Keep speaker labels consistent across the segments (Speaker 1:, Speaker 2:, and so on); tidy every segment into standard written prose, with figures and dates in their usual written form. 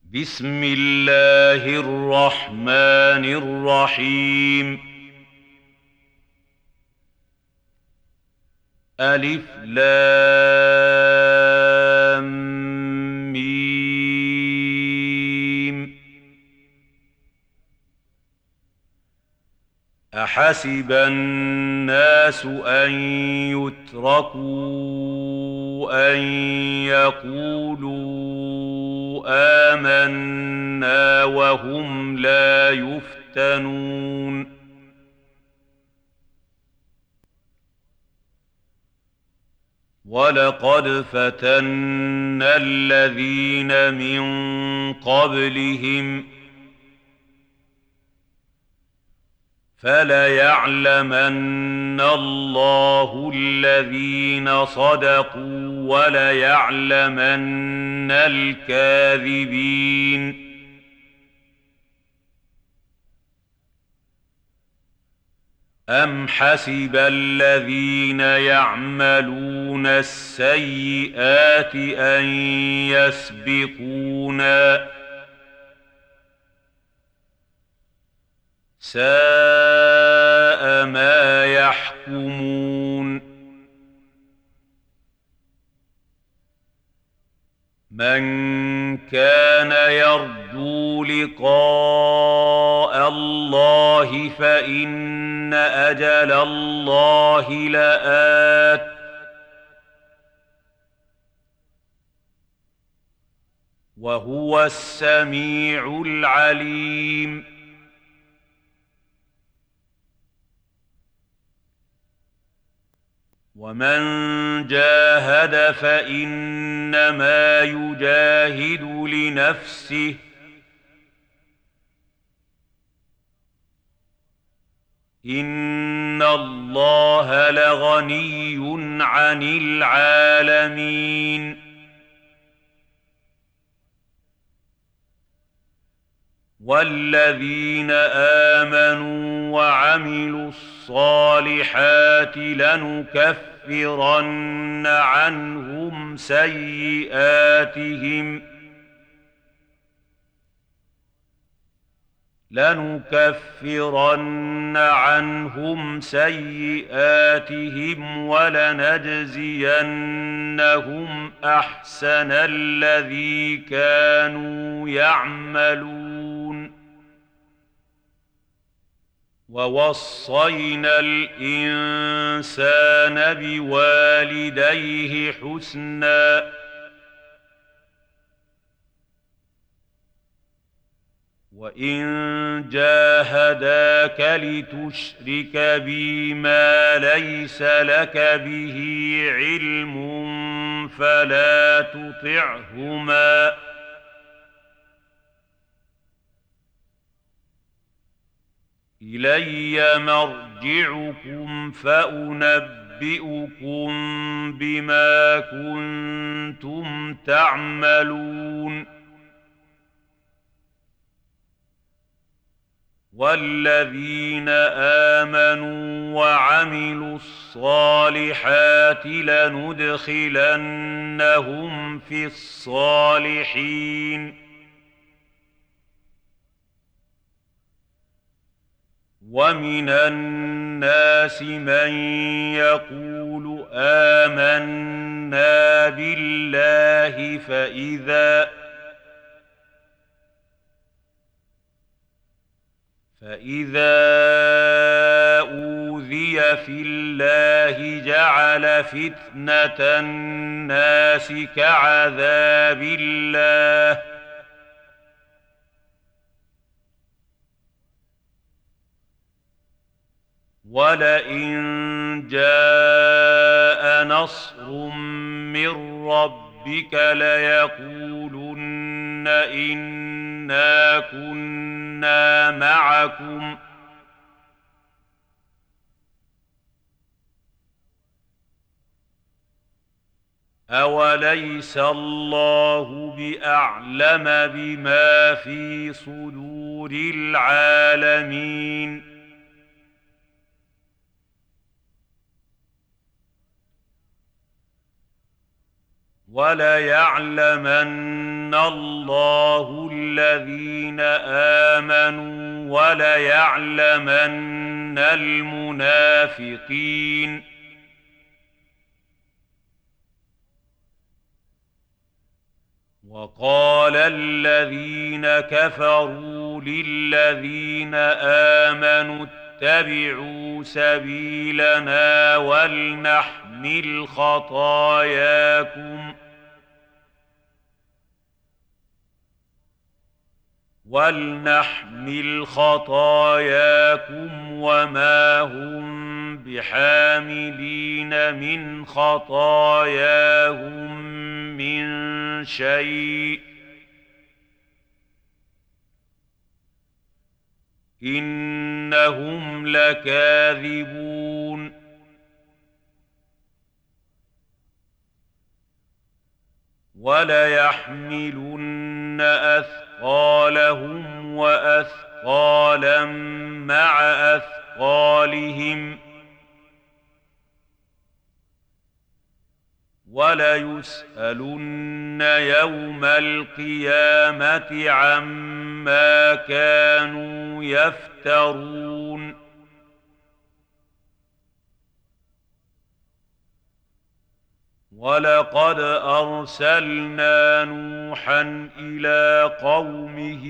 Speaker 1: بسم الله الرحمن الرحيم. ألف لام ميم. أحسب الناس أن يتركوا أن يقولوا آمنا وهم لا يفتنون. ولقد فتنا الذين من قبلهم فليعلمن الله الذين صدقوا وليعلمن الكاذبين. أم حسب الذين يعملون السيئات أن يسبقونا ساء ما يحكمون. من كان يرجو لقاء الله فإن أجل الله لآت وهو السميع العليم. ومن جاهد فإنما يجاهد لنفسه إن الله لغني عن العالمين. والذين آمنوا وعملوا الصالحات لنكفرن عنهم سيئاتهم ولنجزينهم أحسن الذي كانوا يعملون. ووصينا الإنسان بوالديه حسنا وإن جاهداك لتشرك بي ما ليس لك به علم فلا تطعهما إلي مرجعكم فأنبئكم بما كنتم تعملون. والذين آمنوا وعملوا الصالحات لندخلنهم في الصالحين. ومن الناس من يقول آمنا بالله فإذا أوذي في الله جعل فتنة الناس كعذاب الله ولئن جاء نصر من ربك ليقولن إنا كنا معكم أوليس الله بأعلم بما في صدور العالمين. وَلَيَعْلَمَنَّ اللَّهُ الَّذِينَ آمَنُوا وَلَيَعْلَمَنَّ الْمُنَافِقِينَ وَقَالَ الَّذِينَ كَفَرُوا لِلَّذِينَ آمَنُوا اتَّبِعُوا سَبِيلَنَا وَلْنَحْمِلْ خَطَايَاكُمْ وَمَا هُم بِحَامِلِينَ مِنْ خَطَايَاهُم مِّن شَيْءٍ إِنَّهُمْ لَكَاذِبُونَ وَلَيَحْمِلُنَّ أَثْقَالَهُمْ وَأَثْقَالًا مَّعَ أَثْقَالِهِمْ وَلَيُسْأَلُنَّ يَوْمَ الْقِيَامَةِ عَمَّا كَانُوا يَفْتَرُونَ وَلَقَدْ أَرْسَلْنَا نُوحًا إِلَىٰ قَوْمِهِ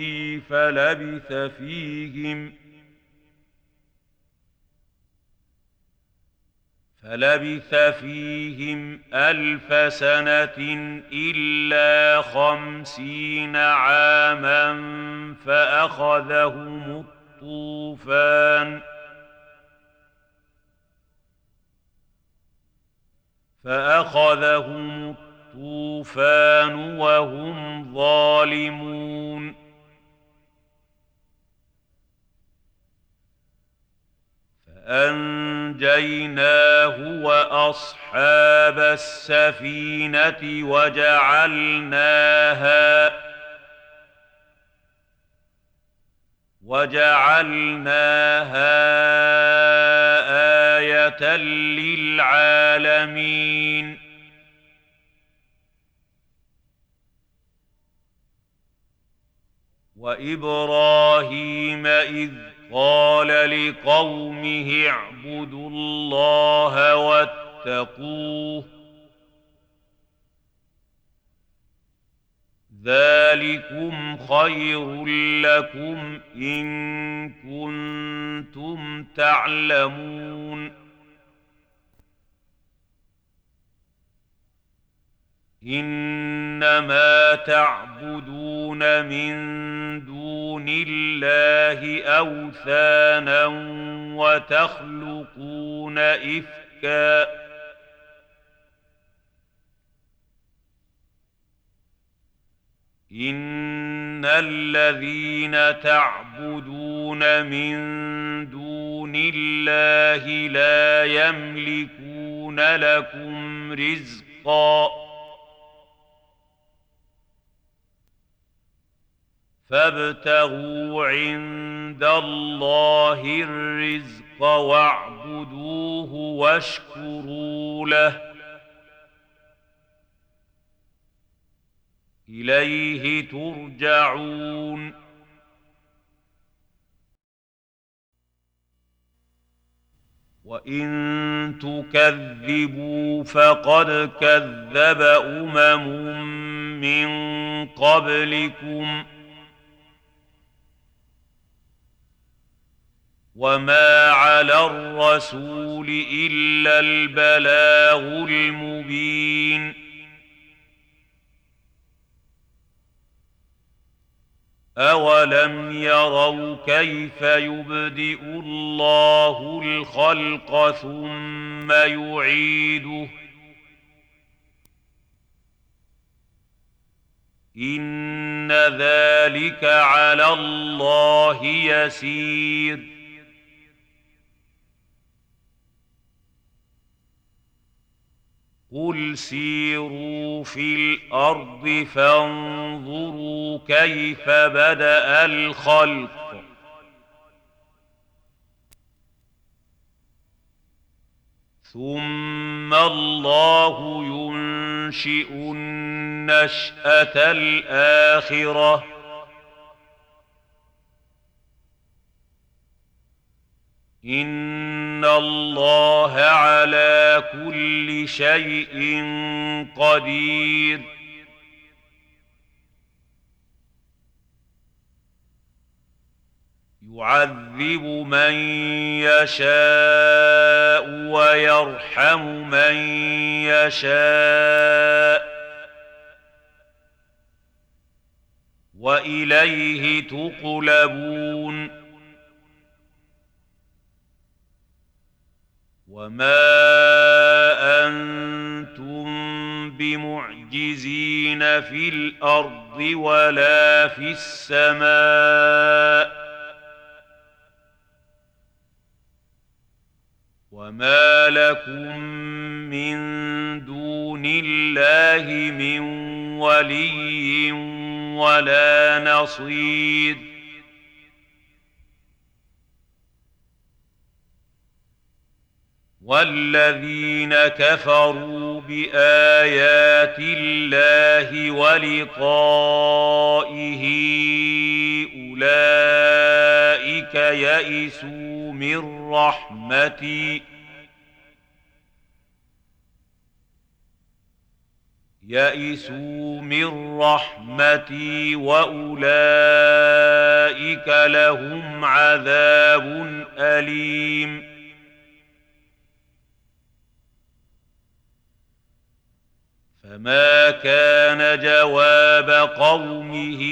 Speaker 1: فلبث فيهم 1000 سنة إلا 50 عاما فأخذهم الطوفان وهم ظالمون فأنجيناه وأصحاب السفينة وجعلناها آية للعالمين وإبراهيم إذ قال لقومه اعبدوا الله واتقوه ذلكم خير لكم إن كنتم تعلمون إنما تعبدون من دون الله أوثانا وتخلقون إفكا إن الذين تعبدون من دون الله لا يملكون لكم رزقا فابتغوا عند الله الرزق واعبدوه واشكروا له إليه ترجعون وإن تكذبوا فقد كذب من قبلكم وما على الرسول إلا البلاغ المبين أولم يروا كيف يبدئ الله الخلق ثم يعيده إن ذلك على الله يسير قل سيروا في الأرض فانظروا كيف بدأ الخلق ثم الله ينشئ النشأة الآخرة إن الله على كل شيء قدير يعذب من يشاء ويرحم من يشاء وإليه تقلبون وما أنتم بمعجزين في الأرض ولا في السماء وما لكم من دون الله من ولي ولا نصير والذين كفروا بآيات الله ولقائه أولئك يئسوا من رحمتي وأولئك لهم عذاب أليم فما كان جواب قومه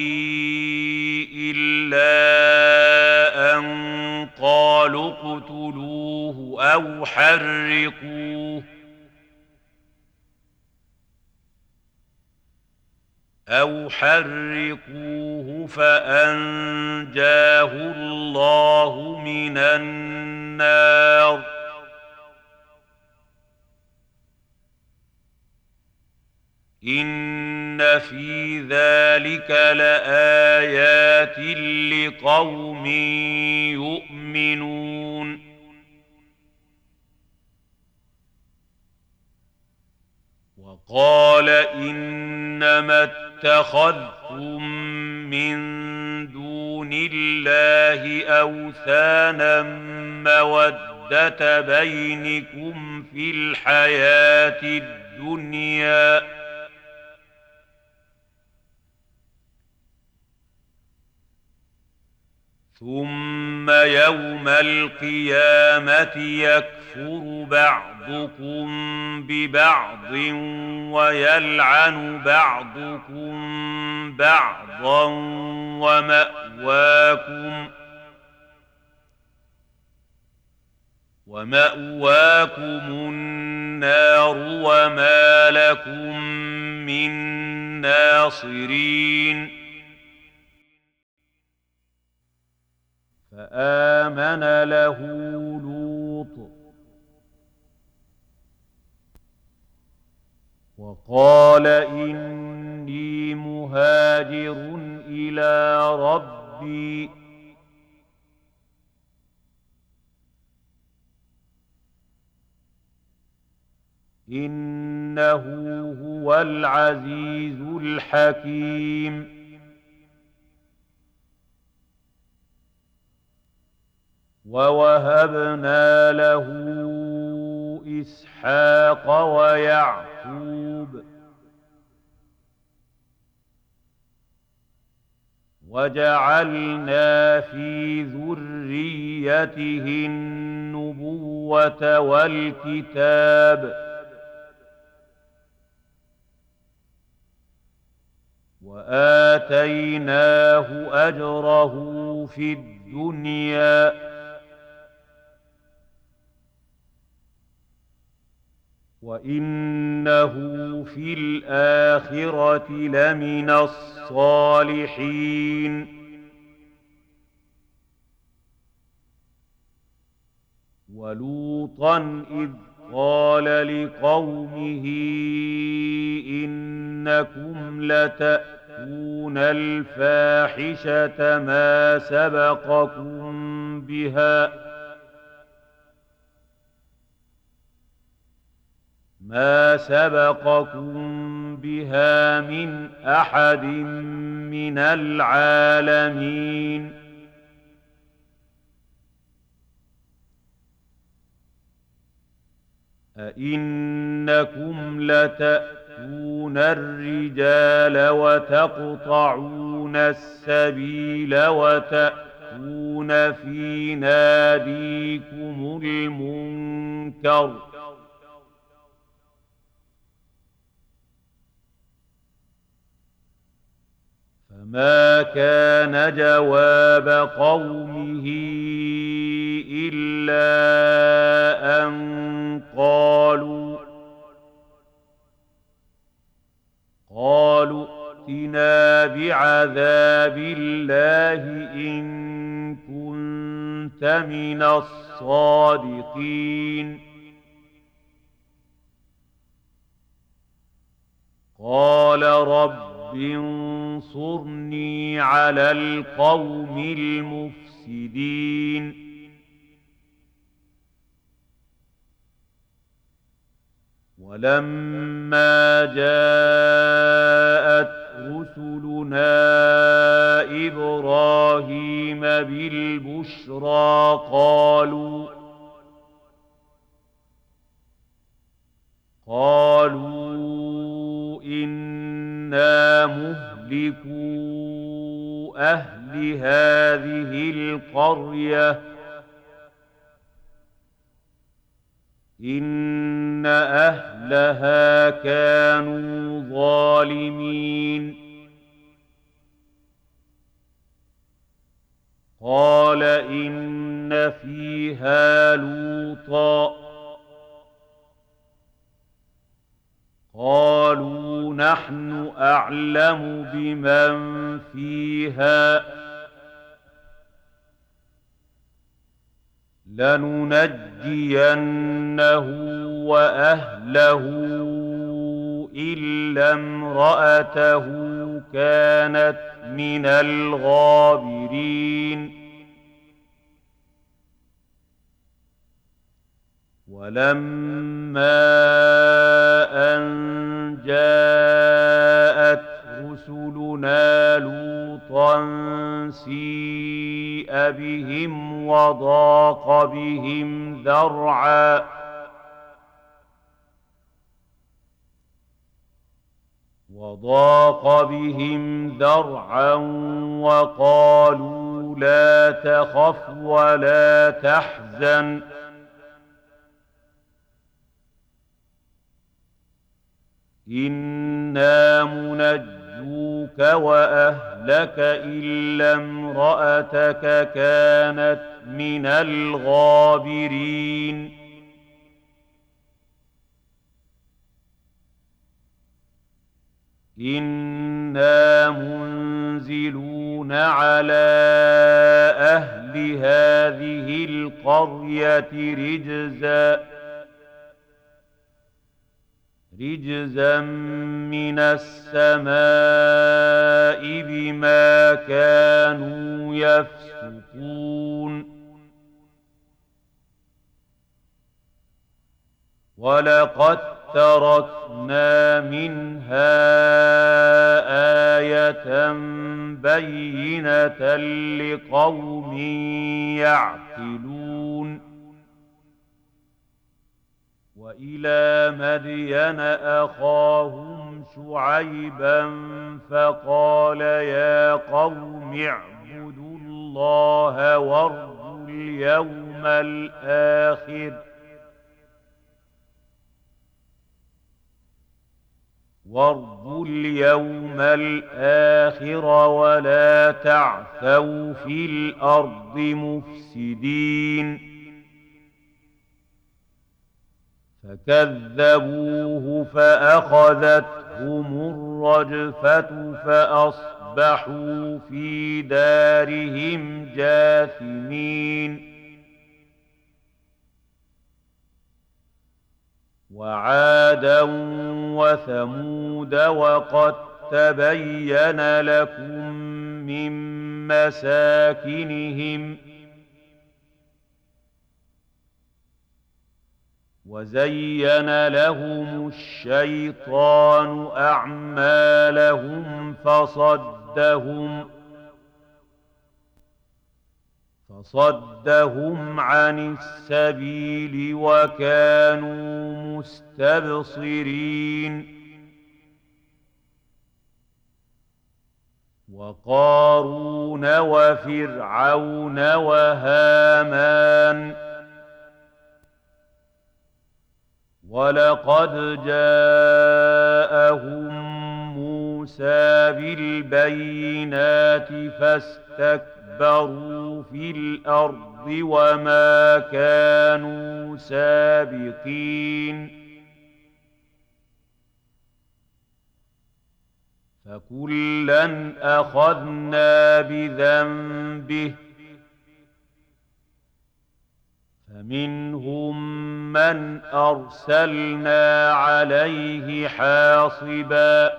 Speaker 1: إلا أن قالوا اقتلوه أو حرقوه فأنجاه الله من النار إن في ذلك لآيات لقوم يؤمنون وقال إنما اتخذتم من دون الله أوثانا مودة بينكم في الحياة الدنيا ثم يوم القيامة يكفر بعضكم ببعض ويلعن بعضكم بعضا ومأواكم النار وما لكم من ناصرين فآمن له لوط وقال إني مهاجر إلى ربي إنه هو العزيز الحكيم ووهبنا له إسحاق ويعقوب وجعلنا في ذريته النبوة والكتاب وآتيناه أجره في الدنيا وإنه في الآخرة لمن الصالحين ولوطا إذ قال لقومه إنكم لتأتون الفاحشة ما سبقكم ما سبقكم بها من أحد من العالمين أئنكم لتأتون الرجال وتقطعون السبيل وتأتون في ناديكم المنكر فما كان جواب قومه إلا أن قالوا ائتنا بعذاب الله إن كنت من الصادقين قال رب انصرني على القوم المفسدين ولما جاءت رسلنا إبراهيم بالبشرى قالوا إنا مهلكو أهل هذه القرية إن أهلها كانوا ظالمين قال إن فيها لوطا قالوا نحن أعلم بمن فيها لننجينه وأهله إلا امرأته كانت من الغابرين ولما أن جاءت رسلنا لوطا سيء بهم وضاق بهم ذرعا وقالوا لا تخف ولا تحزن إنا منجوك وأهلك إلا امرأتك كانت من الغابرين إنا منزلون على أهل هذه القرية رجزا من السماء بما كانوا يفسقون ولقد تركنا منها آية بينة لقوم يعقلون وإلى مدين أخاهم شعيبا فقال يا قوم اعبدوا الله وارجوا اليوم الآخر ولا تعثوا في الأرض مفسدين فكذبوه فأخذتهم الرجفة فأصبحوا في دارهم جاثمين وعادا وثمود وقد تبين لكم من مساكنهم وزين لهم الشيطان أعمالهم فصدهم عن السبيل وكانوا مستبصرين. وقارون وفرعون وهامان ولقد جاءهم موسى بالبينات فاستكبروا في الأرض وما كانوا سابقين. فكلا أخذنا بذنبه فمنهم من أرسلنا عليه حاصبا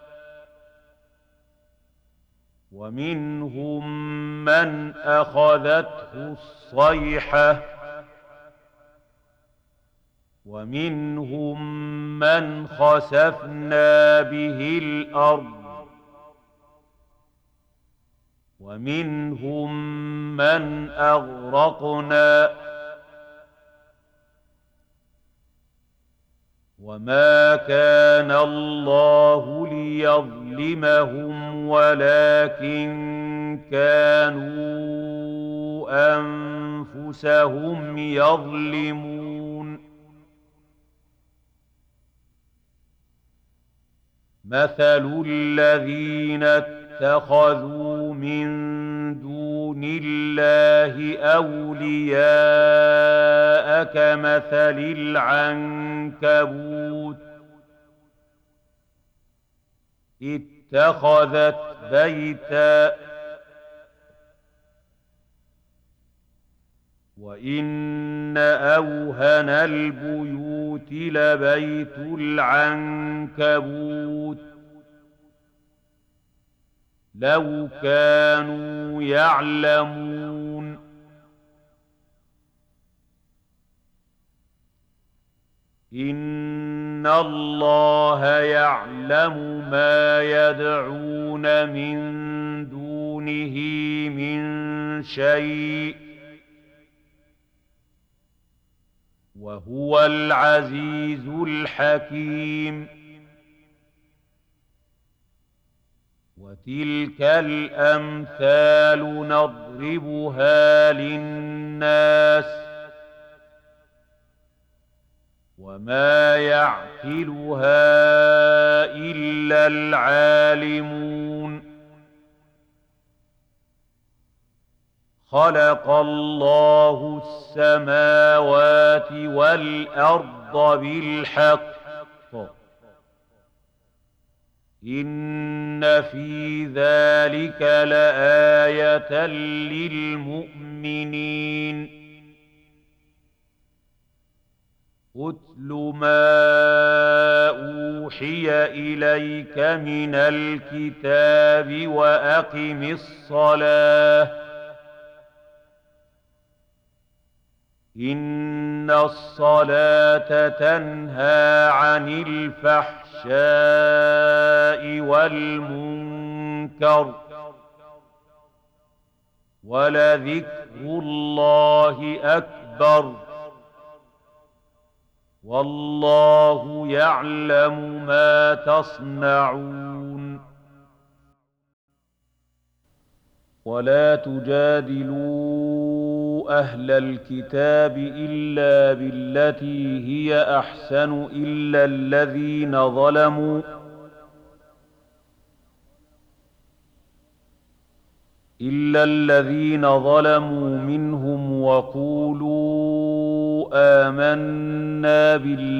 Speaker 1: ومنهم من أخذته الصيحة ومنهم من خسفنا به الأرض ومنهم من أغرقنا وما كان الله ليظلمهم ولكن كانوا أنفسهم يظلمون. مثل الذين اتخذوا من دون الله أولياء كمثل العنكبوت اتخذت بيتا وإن أوهن البيوت لبيت العنكبوت لو كانوا يعلمون. إن الله يعلم ما يدعون من دونه من شيء وهو العزيز الحكيم. وتلك الأمثال نضربها للناس وما يعقلها إلا العالمون. خلق الله السماوات والأرض بالحق إن في ذلك لآية للمؤمنين. اتل ما أوحي إليك من الكتاب وأقم الصلاة إن الصلاة تنهى عن الفحشاء والمنكر ولذكر الله أكبر والله يعلم ما تصنعون. ولا تجادلوا أهل الكتاب إلا بالتي هي أحسن إلا الذين ظلموا منهم وقولوا آمنا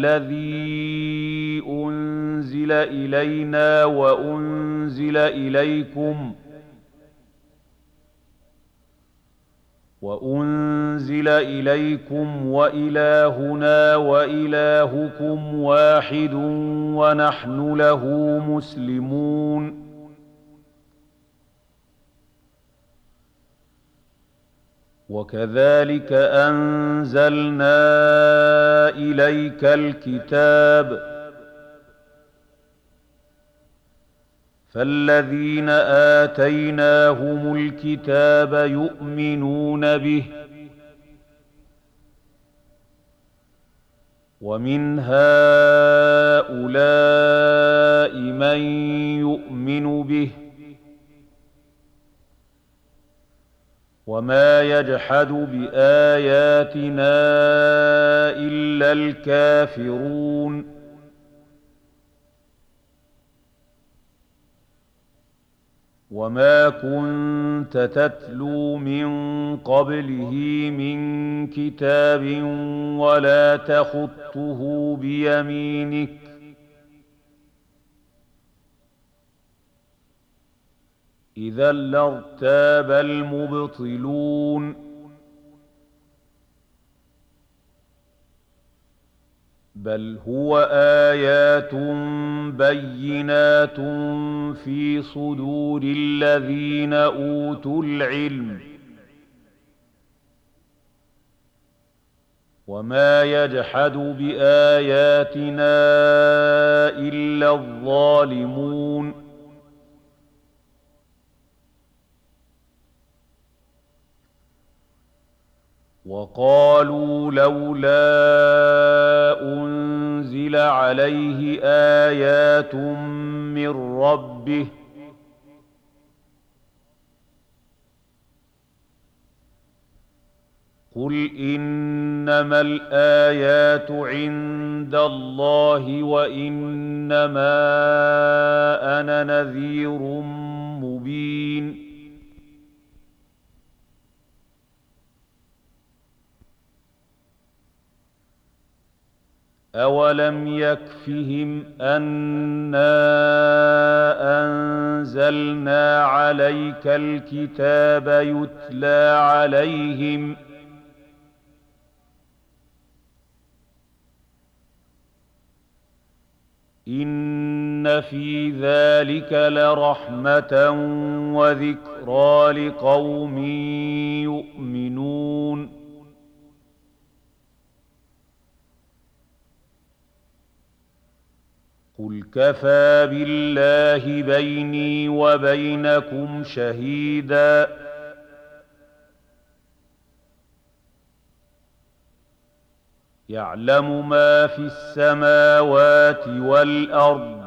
Speaker 1: بالذي أنزل إلينا وأنزل إليكم وإلهنا وإلهكم واحد ونحن له مسلمون. وكذلك أنزلنا إليك الكتاب فالذين آتيناهم الكتاب يؤمنون به ومن هؤلاء من يؤمن به وما يجحد بآياتنا إلا الكافرون وما كنت تتلو من قبله من كتاب ولا تخطه بيمينك إذا لارتاب المبطلون بل هو آيات بينات في صدور الذين أوتوا العلم وما يجحد بآياتنا إلا الظالمون وقالوا لولا أنزل عليه آيات من ربه قل إنما الآيات عند الله وإنما أنا نذير مبين أولم يكفهم أنا أنزلنا عليك الكتاب يتلى عليهم إن في ذلك لرحمة وذكرى لقوم يؤمنون قل كفى بالله بيني وبينكم شهيدا يعلم ما في السماوات والأرض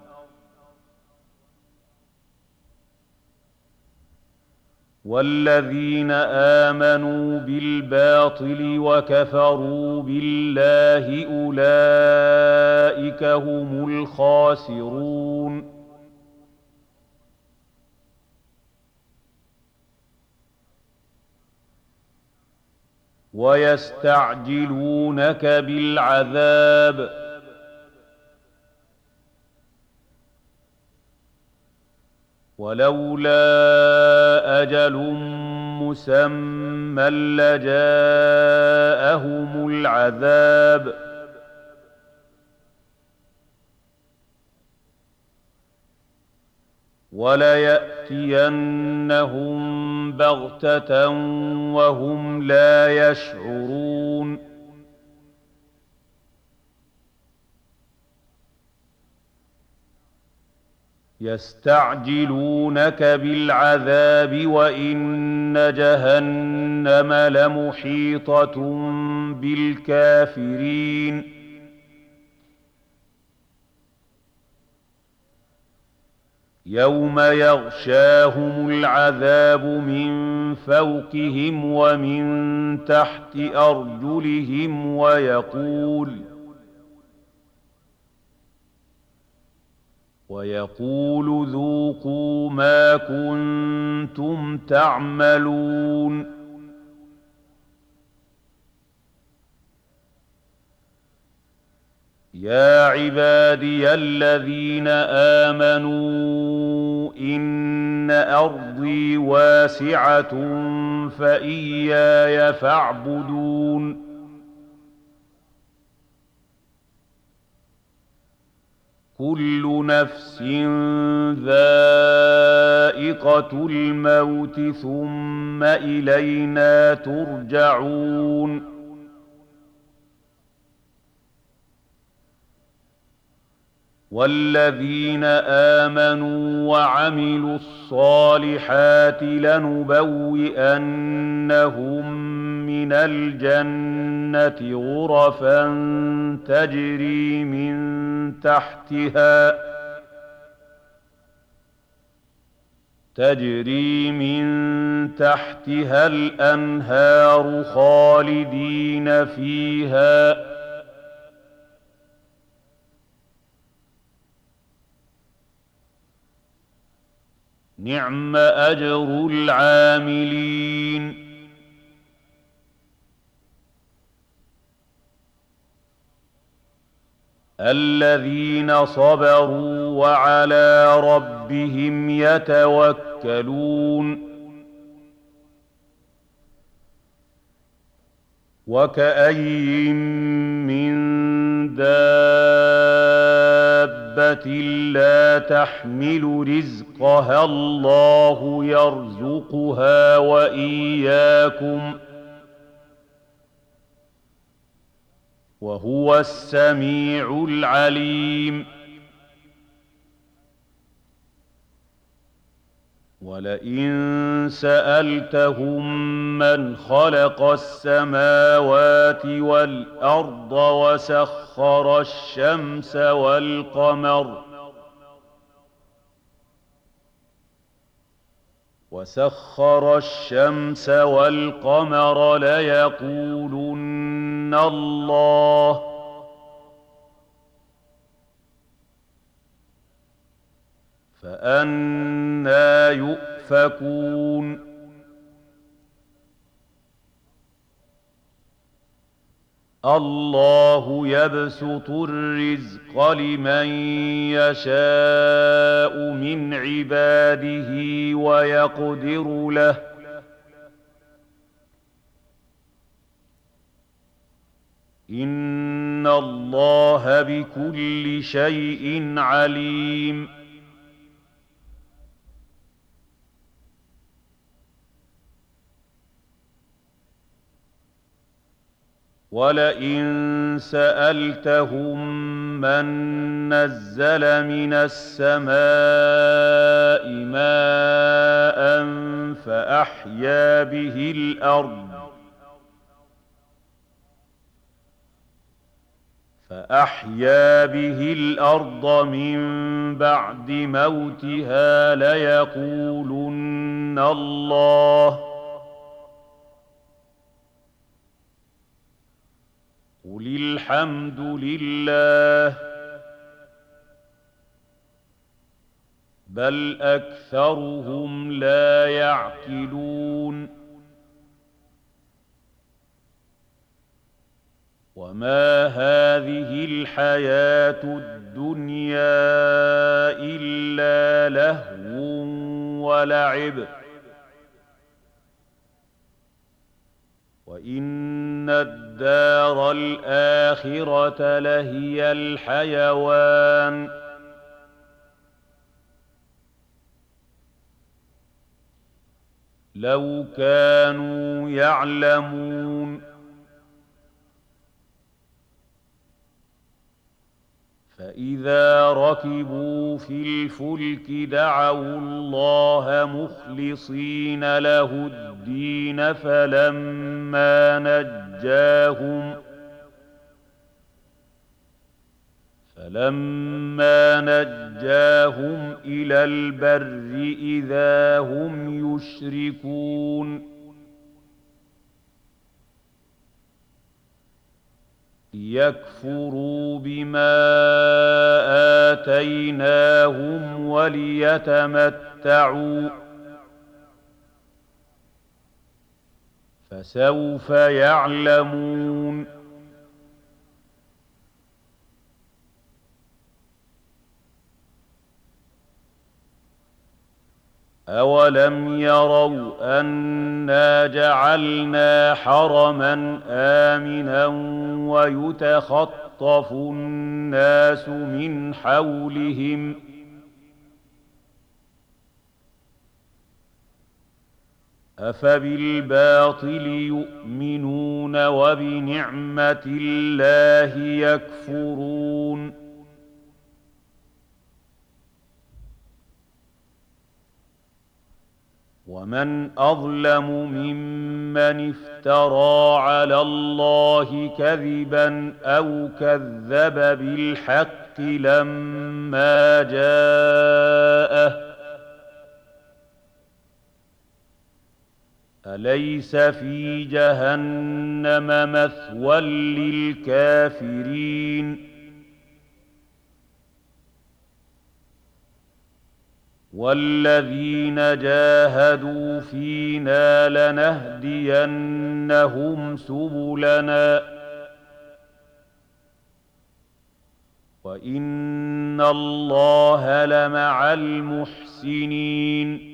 Speaker 1: والذين آمنوا بالباطل وكفروا بالله أولئك هم الخاسرون ويستعجلونك بالعذاب ولولا أجل مسمى لجاءهم العذاب وليأتينهم بغتة وهم لا يشعرون يستعجلونك بالعذاب وإن جهنم لمحيطة بالكافرين يوم يغشاهم العذاب من فوقهم ومن تحت أرجلهم ويقول ذوقوا ما كنتم تعملون يا عبادي الذين آمنوا إن أرضي واسعة فإياي فاعبدون كل نفس ذائقة الموت ثم إلينا ترجعون والذين آمنوا وعملوا الصالحات لنبوئنهم من الجنة غرفا تجري من تحتها الأنهار خالدين فيها نعم أجر العاملين الذين صبروا وعلى ربهم يتوكلون وكأين من دابة لا تحمل رزقها الله يرزقها وإياكم وهو السميع العليم ولئن سألتهم من خلق السماوات والأرض وسخر الشمس والقمر ليقولن الله فأنى يؤفكون الله يبسط الرزق لمن يشاء من عباده ويقدر له إن الله بكل شيء عليم ولئن سألتهم من نزل من السماء ماء فأحيا به الأرض من بعد موتها ليقولن الله قل الحمد لله بل أكثرهم لا يعقلون وما هذه الحياة الدنيا إلا لهو ولعب وإن الدار الآخرة لهي الحيوان لو كانوا يعلمون فإذا ركبوا في الفلك دعوا الله مخلصين له الدين فلما نجاهم إلى البر إذا هم يشركون ليكفروا بما آتيناهم وليتمتعوا فسوف يعلمون أولم يروا أنا جعلنا حرما آمنا ويتخطف يتخطف الناس من حولهم أفبالباطل يؤمنون وبنعمة الله يكفرون ومن أظلم ممن افترى على الله كذبا أو كذب بالحق لما جاءه أليس في جهنم مثوى للكافرين والذين جاهدوا فينا لنهدينهم سبلنا وإن الله لمع المحسنين